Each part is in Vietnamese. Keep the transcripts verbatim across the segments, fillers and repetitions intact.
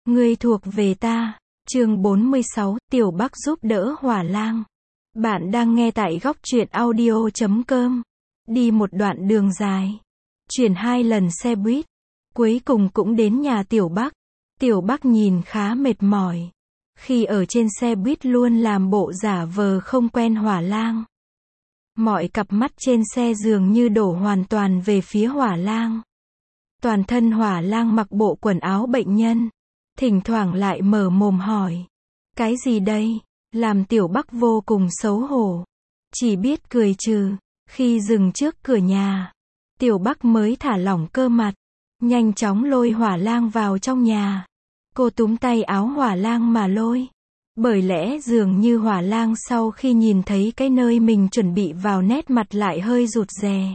Ngươi thuộc về ta. Chương bốn mươi sáu, Tiểu Bắc giúp đỡ Hỏa Lang. Bạn đang nghe tại góc truyện audio chấm com. Đi một đoạn đường dài, chuyển hai lần xe buýt, cuối cùng cũng đến nhà Tiểu Bắc. Tiểu Bắc nhìn khá mệt mỏi. Khi ở trên xe buýt luôn làm bộ giả vờ không quen Hỏa Lang. Mọi cặp mắt trên xe dường như đổ hoàn toàn về phía Hỏa Lang. Toàn thân Hỏa Lang mặc bộ quần áo bệnh nhân, thỉnh thoảng lại mở mồm hỏi. Cái gì đây? Làm Tiểu Bắc vô cùng xấu hổ. Chỉ biết cười trừ. Khi dừng trước cửa nhà, Tiểu Bắc mới thả lỏng cơ mặt, nhanh chóng lôi Hỏa Lang vào trong nhà. Cô túm tay áo Hỏa Lang mà lôi. Bởi lẽ dường như Hỏa Lang sau khi nhìn thấy cái nơi mình chuẩn bị vào nét mặt lại hơi rụt rè.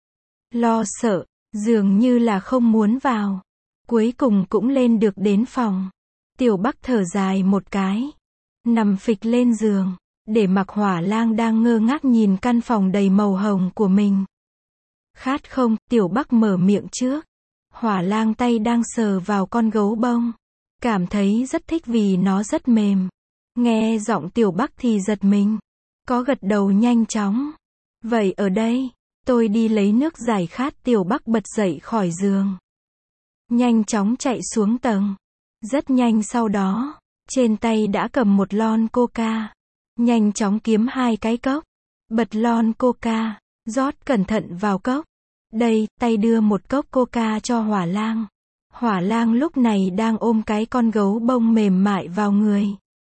Lo sợ, dường như là không muốn vào. Cuối cùng cũng lên được đến phòng. Tiểu Bắc thở dài một cái, nằm phịch lên giường, để mặc Hỏa Lang đang ngơ ngác nhìn căn phòng đầy màu hồng của mình. Khát không? Tiểu Bắc mở miệng trước. Hỏa Lang tay đang sờ vào con gấu bông, cảm thấy rất thích vì nó rất mềm. Nghe giọng Tiểu Bắc thì giật mình, có gật đầu nhanh chóng. Vậy ở đây, tôi đi lấy nước giải khát. Tiểu Bắc bật dậy khỏi giường, nhanh chóng chạy xuống tầng. Rất nhanh sau đó, trên tay đã cầm một lon coca. Nhanh chóng kiếm hai cái cốc, bật lon coca, rót cẩn thận vào cốc. Đây, tay đưa một cốc coca cho Hỏa Lang. Hỏa Lang lúc này đang ôm cái con gấu bông mềm mại vào người.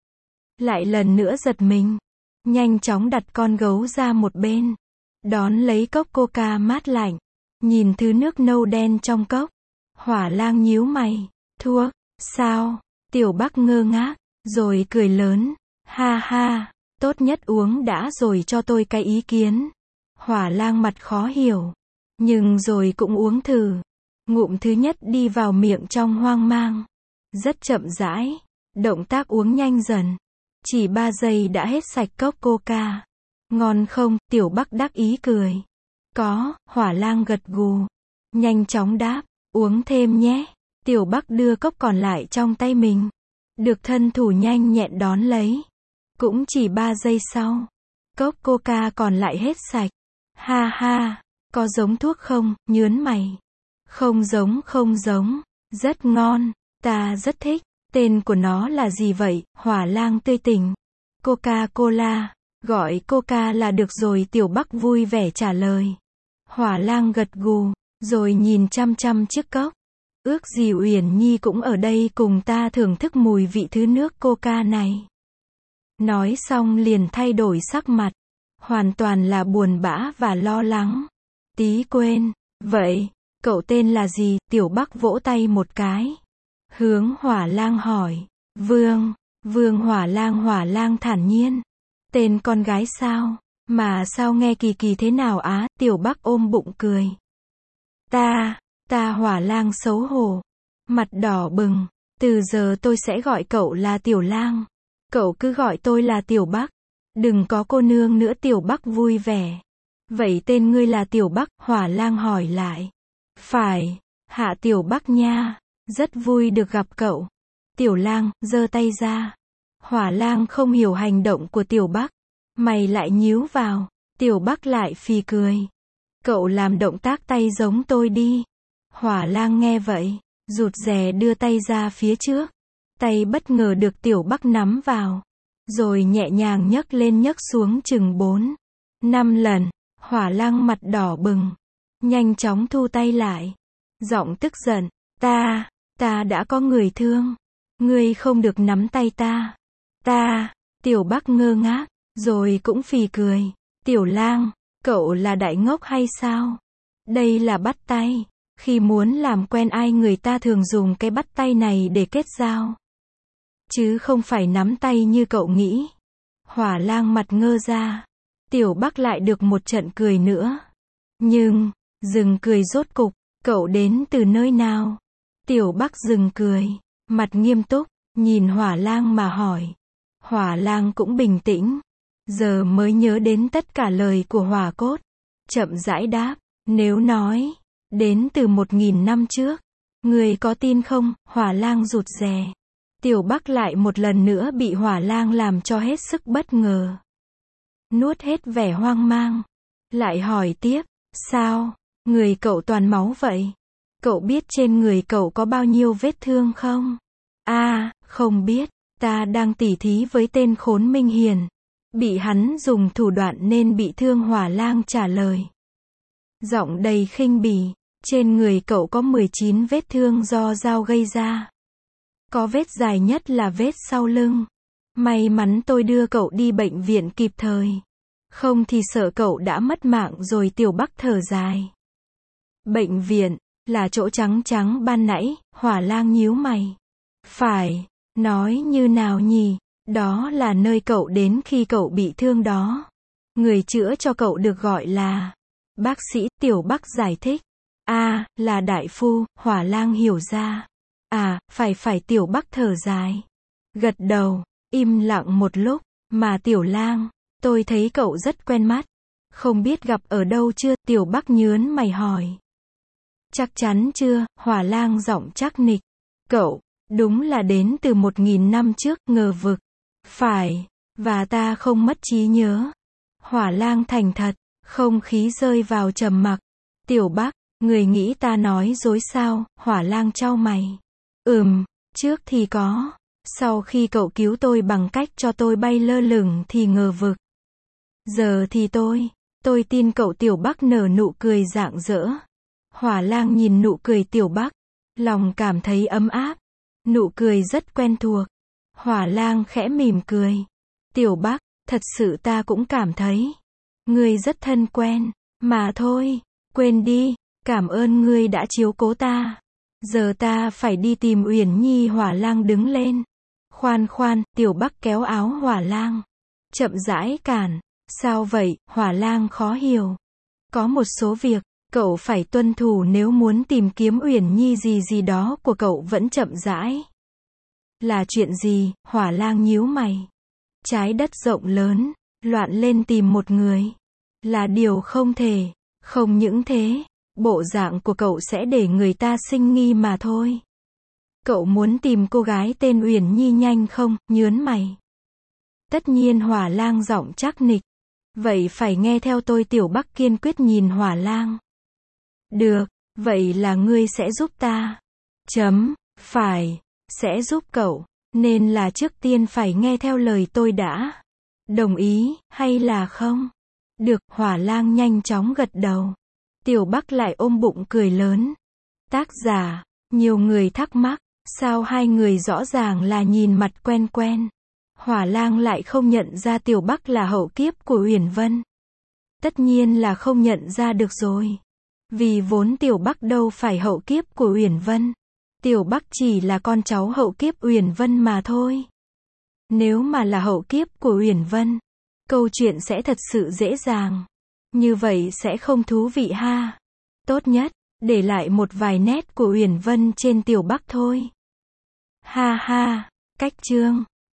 Lại lần nữa giật mình, nhanh chóng đặt con gấu ra một bên, đón lấy cốc coca mát lạnh, nhìn thứ nước nâu đen trong cốc. Hỏa Lang nhíu mày, thua, sao? Tiểu Bắc ngơ ngác, rồi cười lớn, ha ha, tốt nhất uống đã rồi cho tôi cái ý kiến. Hỏa Lang mặt khó hiểu, nhưng rồi cũng uống thử. Ngụm thứ nhất đi vào miệng trong hoang mang, rất chậm rãi, động tác uống nhanh dần. Chỉ ba giây đã hết sạch cốc coca. Ngon không? Tiểu Bắc đắc ý cười. Có, Hỏa Lang gật gù, nhanh chóng đáp, uống thêm nhé. Tiểu Bắc đưa cốc còn lại trong tay mình, được thân thủ nhanh nhẹn đón lấy. Cũng chỉ ba giây sau, cốc coca còn lại hết sạch. Ha ha, có giống thuốc không? Nhớn mày. Không giống, không giống, rất ngon, ta rất thích. Tên của nó là gì vậy? Hỏa Lang tươi tỉnh. Coca-Cola, gọi Coca là được rồi. Tiểu Bắc vui vẻ trả lời. Hỏa Lang gật gù, rồi nhìn chăm chăm chiếc cốc. Ước gì Uyển Nhi cũng ở đây cùng ta thưởng thức mùi vị thứ nước coca này. Nói xong liền thay đổi sắc mặt, hoàn toàn là buồn bã và lo lắng. Tí quên, vậy, cậu tên là gì? Tiểu Bắc vỗ tay một cái, hướng Hỏa Lang hỏi. Vương, Vương Hỏa Lang. Hỏa Lang thản nhiên. Tên con gái sao? Mà sao nghe kỳ kỳ thế nào á? Tiểu Bắc ôm bụng cười. Ta, ta. Hỏa Lang xấu hổ, mặt đỏ bừng. Từ giờ tôi sẽ gọi cậu là Tiểu Lang. Cậu cứ gọi tôi là Tiểu Bắc. Đừng có cô nương nữa. Tiểu Bắc vui vẻ. Vậy tên ngươi là Tiểu Bắc? Hỏa Lang hỏi lại. Phải, hạ Tiểu Bắc nha. Rất vui được gặp cậu. Tiểu Lang giơ tay ra. Hỏa Lang không hiểu hành động của Tiểu Bắc, mày lại nhíu vào. Tiểu Bắc lại phì cười. Cậu làm động tác tay giống tôi đi. Hỏa Lang nghe vậy, rụt rè đưa tay ra phía trước. Tay bất ngờ được Tiểu Bắc nắm vào, rồi nhẹ nhàng nhấc lên nhấc xuống chừng bốn, năm lần. Hỏa Lang mặt đỏ bừng, nhanh chóng thu tay lại, giọng tức giận. Ta, ta đã có người thương. Ngươi không được nắm tay ta. Ta, Tiểu Bắc ngơ ngác, rồi cũng phì cười. Tiểu Lang, cậu là đại ngốc hay sao? Đây là bắt tay. Khi muốn làm quen ai người ta thường dùng cái bắt tay này để kết giao, chứ không phải nắm tay như cậu nghĩ. Hỏa Lang mặt ngơ ra. Tiểu Bắc lại được một trận cười nữa. Nhưng, dừng cười rốt cục. Cậu đến từ nơi nào? Tiểu Bắc dừng cười, mặt nghiêm túc, nhìn Hỏa Lang mà hỏi. Hỏa Lang cũng bình tĩnh, giờ mới nhớ đến tất cả lời của Hỏa Cốt. Chậm rãi đáp, nếu nói đến từ một nghìn năm trước, người có tin không? Hỏa Lang rụt rè, Tiểu Bắc lại một lần nữa bị Hỏa Lang làm cho hết sức bất ngờ. Nuốt hết vẻ hoang mang. Lại hỏi tiếp, sao, người cậu toàn máu vậy? Cậu biết trên người cậu có bao nhiêu vết thương không? A, à, không biết, ta đang tỉ thí với tên khốn Minh Hiền. Bị hắn dùng thủ đoạn nên bị thương. Hỏa Lang trả lời. Giọng đầy khinh bỉ, trên người cậu có mười chín vết thương do dao gây ra. Có vết dài nhất là vết sau lưng. May mắn tôi đưa cậu đi bệnh viện kịp thời. Không thì sợ cậu đã mất mạng rồi. Tiểu Bắc thở dài. Bệnh viện, là chỗ trắng trắng ban nãy, Hỏa Lang nhíu mày. Phải, nói như nào nhỉ? Đó là nơi cậu đến khi cậu bị thương đó. Người chữa cho cậu được gọi là bác sĩ. Tiểu Bắc giải thích. A, à, là đại phu. Hỏa Lang hiểu ra. À, phải phải. Tiểu Bắc thở dài. Gật đầu, im lặng một lúc. Mà Tiểu Lang, tôi thấy cậu rất quen mắt. Không biết gặp ở đâu chưa? Tiểu Bắc nhớn mày hỏi. Chắc chắn chưa? Hỏa Lang giọng chắc nịch. Cậu, đúng là đến từ một nghìn năm trước. Ngờ vực. Phải, và ta không mất trí nhớ. Hỏa Lang thành thật. Không khí rơi vào trầm mặc. Tiểu Bắc, người nghĩ ta nói dối sao? Hỏa Lang chau mày. Ừm, trước thì có. Sau khi cậu cứu tôi bằng cách cho tôi bay lơ lửng thì ngờ vực. Giờ thì tôi, tôi tin cậu. Tiểu Bắc nở nụ cười rạng rỡ. Hỏa Lang nhìn nụ cười Tiểu Bắc, lòng cảm thấy ấm áp. Nụ cười rất quen thuộc. Hỏa Lang khẽ mỉm cười. Tiểu Bắc, thật sự ta cũng cảm thấy ngươi rất thân quen. Mà thôi, quên đi, cảm ơn ngươi đã chiếu cố ta. Giờ ta phải đi tìm Uyển Nhi. Hỏa Lang đứng lên. Khoan khoan, Tiểu Bắc kéo áo Hỏa Lang. Chậm rãi cản. Sao vậy? Hỏa Lang khó hiểu. Có một số việc, cậu phải tuân thủ nếu muốn tìm kiếm Uyển Nhi. Gì gì đó của cậu vẫn chậm rãi. Là chuyện gì? Hỏa Lang nhíu mày. Trái đất rộng lớn, loạn lên tìm một người là điều không thể. Không những thế, bộ dạng của cậu sẽ để người ta sinh nghi mà thôi. Cậu muốn tìm cô gái tên Uyển Nhi nhanh không? Nhớn mày. Tất nhiên. Hỏa Lang giọng chắc nịch. Vậy phải nghe theo tôi. Tiểu Bắc kiên quyết nhìn Hỏa Lang. Được, vậy là ngươi sẽ giúp ta. Chấm, phải, sẽ giúp cậu, nên là trước tiên phải nghe theo lời tôi đã. Đồng ý, hay là không? Được. Hỏa Lang nhanh chóng gật đầu. Tiểu Bắc lại ôm bụng cười lớn. Tác giả, nhiều người thắc mắc, sao hai người rõ ràng là nhìn mặt quen quen. Hỏa Lang lại không nhận ra Tiểu Bắc là hậu kiếp của Uyển Vân. Tất nhiên là không nhận ra được rồi. Vì vốn Tiểu Bắc đâu phải hậu kiếp của Uyển Vân. Tiểu Bắc chỉ là con cháu hậu kiếp Uyển Vân mà thôi. Nếu mà là hậu kiếp của Uyển Vân, câu chuyện sẽ thật sự dễ dàng. Như vậy sẽ không thú vị ha. Tốt nhất, để lại một vài nét của Uyển Vân trên Tiểu Bắc thôi. Ha ha, cách chương.